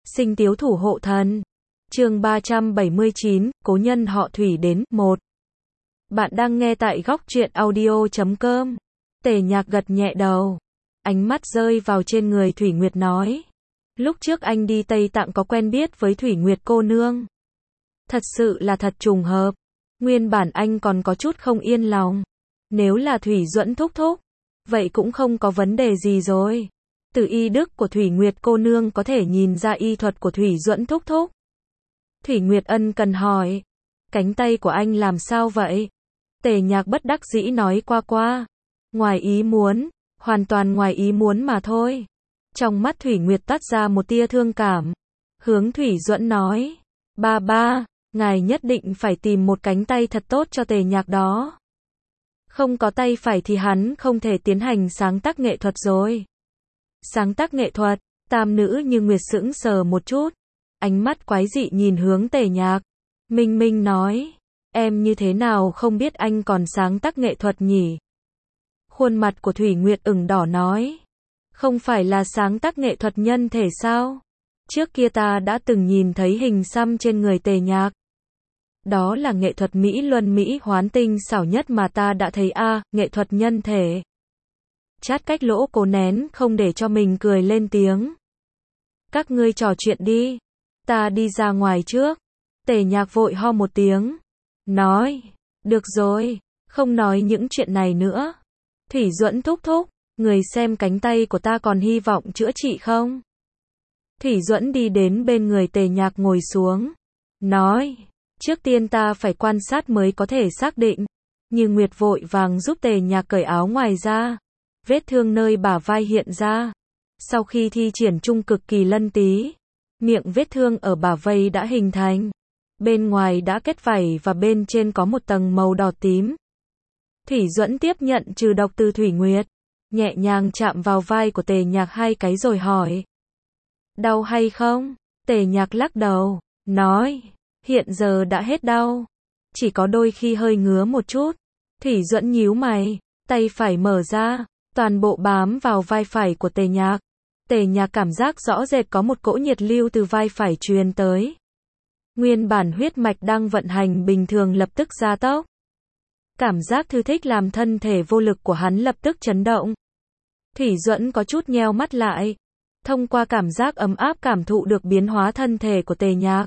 Sinh tiếu thủ hộ thần. Chương 379, cố nhân họ Thủy đến. 1. Bạn đang nghe tại góc truyện audio.com. Tề Nhạc gật nhẹ đầu. Ánh mắt rơi vào trên người Thủy Nguyệt nói. Lúc trước anh đi Tây Tạng có quen biết với Thủy Nguyệt cô nương. Thật sự là thật trùng hợp. Nguyên bản anh còn có chút không yên lòng. Nếu là Thủy Duẫn thúc thúc, vậy cũng không có vấn đề gì rồi. Từ y đức của Thủy Nguyệt cô nương có thể nhìn ra y thuật của Thủy Duẫn thúc thúc. Thủy Nguyệt ân cần hỏi. Cánh tay của anh làm sao vậy? Tề Nhạc bất đắc dĩ nói qua. Ngoài ý muốn, hoàn toàn ngoài ý muốn mà thôi. Trong mắt Thủy Nguyệt toát ra một tia thương cảm. Hướng Thủy Duẫn nói. Ba, ngài nhất định phải tìm một cánh tay thật tốt cho Tề Nhạc đó. Không có tay phải thì hắn không thể tiến hành sáng tác nghệ thuật rồi. Sáng tác nghệ thuật, tam nữ như Nguyệt sững sờ một chút. Ánh mắt quái dị nhìn hướng Tề Nhạc. Minh Minh nói. Em như thế nào không biết anh còn sáng tác nghệ thuật nhỉ? Khuôn mặt của Thủy Nguyệt ửng đỏ nói. Không phải là sáng tác nghệ thuật nhân thể sao? Trước kia ta đã từng nhìn thấy hình xăm trên người Tề Nhạc. Đó là nghệ thuật Mỹ Luân Mỹ hoán tinh xảo nhất mà ta đã thấy nghệ thuật nhân thể. Chát cách lỗ cố nén không để cho mình cười lên tiếng. Các ngươi trò chuyện đi. Ta đi ra ngoài trước. Tề Nhạc vội ho một tiếng. Nói. Được rồi. Không nói những chuyện này nữa. Thủy Duẫn thúc thúc. Người xem cánh tay của ta còn hy vọng chữa trị không? Thủy Duẫn đi đến bên người Tề Nhạc ngồi xuống. Nói. Trước tiên ta phải quan sát mới có thể xác định. Như Nguyệt vội vàng giúp Tề Nhạc cởi áo ngoài ra. Vết thương nơi bả vai hiện ra. Sau khi thi triển trung cực kỳ lân tí, miệng vết thương ở bả vai đã hình thành. Bên ngoài đã kết vảy và bên trên có một tầng màu đỏ tím. Thủy Duẫn tiếp nhận trừ độc từ Thủy Nguyệt. Nhẹ nhàng chạm vào vai của Tề Nhạc 2 cái rồi hỏi. Đau hay không? Tề Nhạc lắc đầu. Nói. Hiện giờ đã hết đau. Chỉ có đôi khi hơi ngứa một chút. Thủy Duẫn nhíu mày. Tay phải mở ra. Toàn bộ bám vào vai phải của Tề Nhạc. Tề Nhạc cảm giác rõ rệt có một cỗ nhiệt lưu từ vai phải truyền tới. Nguyên bản huyết mạch đang vận hành bình thường lập tức gia tốc. Cảm giác thư thích làm thân thể vô lực của hắn lập tức chấn động. Thủy Duẫn có chút nheo mắt lại. Thông qua cảm giác ấm áp cảm thụ được biến hóa thân thể của Tề Nhạc.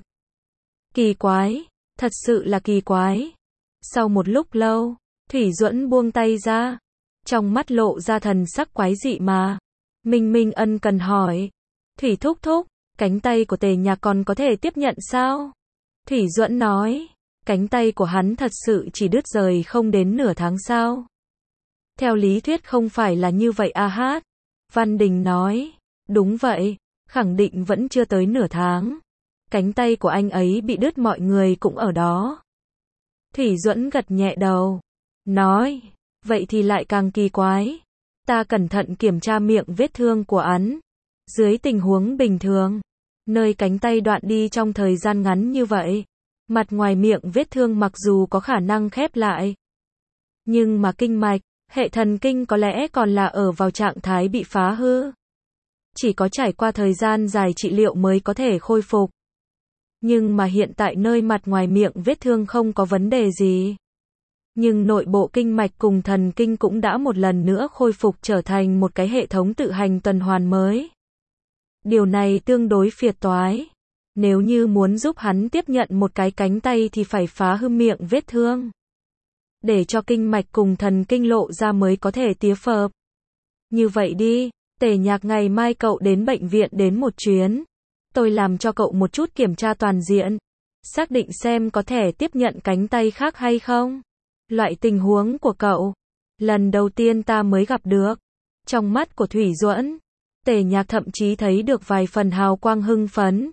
Kỳ quái. Thật sự là kỳ quái. Sau một lúc lâu, Thủy Duẫn buông tay ra. Trong mắt lộ ra thần sắc quái dị mà. Minh Minh ân cần hỏi. Thủy thúc thúc, cánh tay của Tề Nhạc còn có thể tiếp nhận sao? Thủy Duẫn nói. Cánh tay của hắn thật sự chỉ đứt rời không đến nửa tháng sao? Theo lý thuyết không phải là như vậy hát. Văn Đình nói. Đúng vậy, khẳng định vẫn chưa tới nửa tháng. Cánh tay của anh ấy bị đứt mọi người cũng ở đó. Thủy Duẫn gật nhẹ đầu. Nói. Vậy thì lại càng kỳ quái. Ta cẩn thận kiểm tra miệng vết thương của hắn. Dưới tình huống bình thường, nơi cánh tay đoạn đi trong thời gian ngắn như vậy, mặt ngoài miệng vết thương mặc dù có khả năng khép lại, nhưng mà kinh mạch, hệ thần kinh có lẽ còn là ở vào trạng thái bị phá hư. Chỉ có trải qua thời gian dài trị liệu mới có thể khôi phục. Nhưng mà hiện tại nơi mặt ngoài miệng vết thương không có vấn đề gì. Nhưng nội bộ kinh mạch cùng thần kinh cũng đã một lần nữa khôi phục trở thành một cái hệ thống tự hành tuần hoàn mới. Điều này tương đối phiền toái. Nếu như muốn giúp hắn tiếp nhận một cái cánh tay thì phải phá hư miệng vết thương. Để cho kinh mạch cùng thần kinh lộ ra mới có thể tiếp hợp. Như vậy đi, Tề Nhạc ngày mai cậu đến bệnh viện đến một chuyến. Tôi làm cho cậu một chút kiểm tra toàn diện. Xác định xem có thể tiếp nhận cánh tay khác hay không. Loại tình huống của cậu, lần đầu tiên ta mới gặp được. Trong mắt của Thủy Duẫn, Tề Nhạc thậm chí thấy được vài phần hào quang hưng phấn.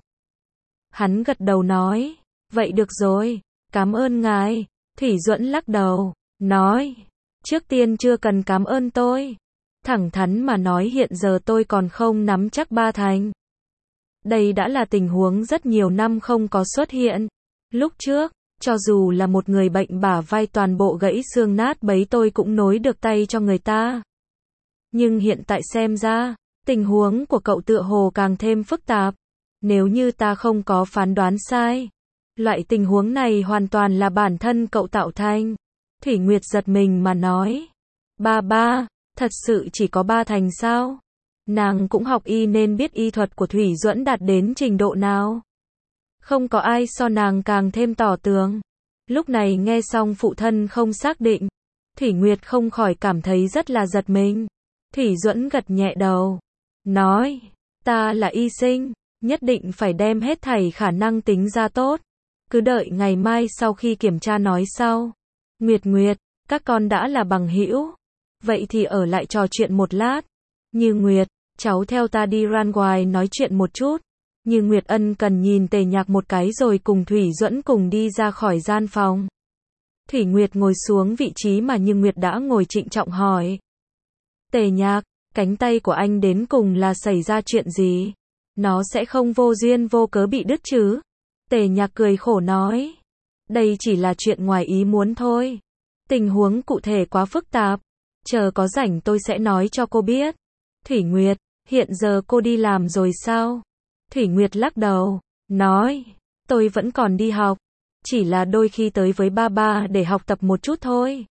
Hắn gật đầu nói, vậy được rồi, cảm ơn ngài. Thủy Duẫn lắc đầu, nói, trước tiên chưa cần cảm ơn tôi. Thẳng thắn mà nói hiện giờ tôi còn không nắm chắc 3 thành. Đây đã là tình huống rất nhiều năm không có xuất hiện. Lúc trước, cho dù là một người bệnh bả vai toàn bộ gãy xương nát bấy tôi cũng nối được tay cho người ta. Nhưng hiện tại xem ra, tình huống của cậu tựa hồ càng thêm phức tạp. Nếu như ta không có phán đoán sai, loại tình huống này hoàn toàn là bản thân cậu tạo thành. Thủy Nguyệt giật mình mà nói. Ba, thật sự chỉ có 3 thành sao? Nàng cũng học y nên biết y thuật của Thủy Duẫn đạt đến trình độ nào. Không có ai so nàng càng thêm tỏ tường. Lúc này nghe xong phụ thân không xác định, Thủy Nguyệt không khỏi cảm thấy rất là giật mình. Thủy Duẫn gật nhẹ đầu, nói, ta là y sinh, nhất định phải đem hết thảy khả năng tính ra tốt. Cứ đợi ngày mai sau khi kiểm tra nói sau. Nguyệt, các con đã là bằng hữu. Vậy thì ở lại trò chuyện một lát. Như Nguyệt, cháu theo ta đi ra ngoài nói chuyện một chút. Như Nguyệt ân cần nhìn Tề Nhạc một cái rồi cùng Thủy Duẫn cùng đi ra khỏi gian phòng. Thủy Nguyệt ngồi xuống vị trí mà Như Nguyệt đã ngồi, trịnh trọng hỏi. Tề Nhạc, cánh tay của anh đến cùng là xảy ra chuyện gì? Nó sẽ không vô duyên vô cớ bị đứt chứ? Tề Nhạc cười khổ nói. Đây chỉ là chuyện ngoài ý muốn thôi. Tình huống cụ thể quá phức tạp. Chờ có rảnh tôi sẽ nói cho cô biết. Thủy Nguyệt, hiện giờ cô đi làm rồi sao? Thủy Nguyệt lắc đầu, nói, tôi vẫn còn đi học. Chỉ là đôi khi tới với ba để học tập một chút thôi.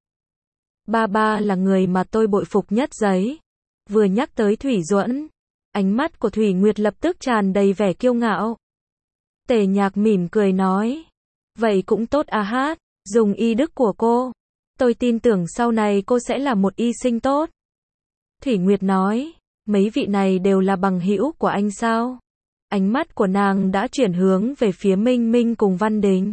Ba là người mà tôi bội phục nhất giấy. Vừa nhắc tới Thủy Duẫn, ánh mắt của Thủy Nguyệt lập tức tràn đầy vẻ kiêu ngạo. Tề Nhạc mỉm cười nói, vậy cũng tốt à hát, dùng y đức của cô. Tôi tin tưởng sau này cô sẽ là một y sinh tốt. Thủy Nguyệt nói, mấy vị này đều là bằng hữu của anh sao? Ánh mắt của nàng đã chuyển hướng về phía Minh Minh cùng Văn Đình.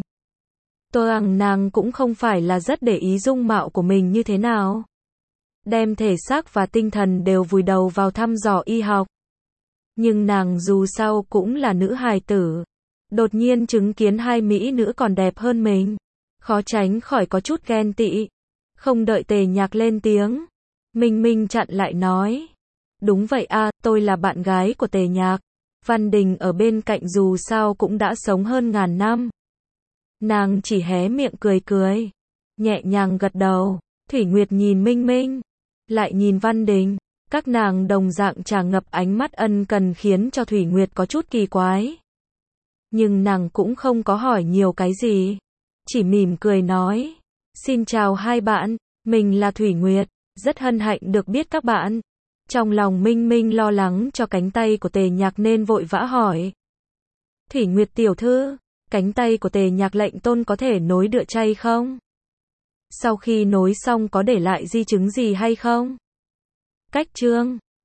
Nàng cũng không phải là rất để ý dung mạo của mình như thế nào. Đem thể xác và tinh thần đều vùi đầu vào thăm dò y học. Nhưng nàng dù sao cũng là nữ hài tử. Đột nhiên chứng kiến hai mỹ nữ còn đẹp hơn mình. Khó tránh khỏi có chút ghen tị. Không đợi Tề Nhạc lên tiếng. Minh Minh chặn lại nói. Đúng vậy à, tôi là bạn gái của Tề Nhạc. Văn Đình ở bên cạnh dù sao cũng đã sống hơn ngàn năm. Nàng chỉ hé miệng cười, nhẹ nhàng gật đầu. Thủy Nguyệt nhìn Minh Minh, lại nhìn Văn Đình. Các nàng đồng dạng tràn ngập ánh mắt ân cần khiến cho Thủy Nguyệt có chút kỳ quái. Nhưng nàng cũng không có hỏi nhiều cái gì. Chỉ mỉm cười nói. Xin chào hai bạn, mình là Thủy Nguyệt, rất hân hạnh được biết các bạn. Trong lòng Minh Minh lo lắng cho cánh tay của Tề Nhạc nên vội vã hỏi. Thủy Nguyệt tiểu thư, cánh tay của Tề Nhạc lệnh tôn có thể nối đựa chay không? Sau khi nối xong có để lại di chứng gì hay không? Cách chương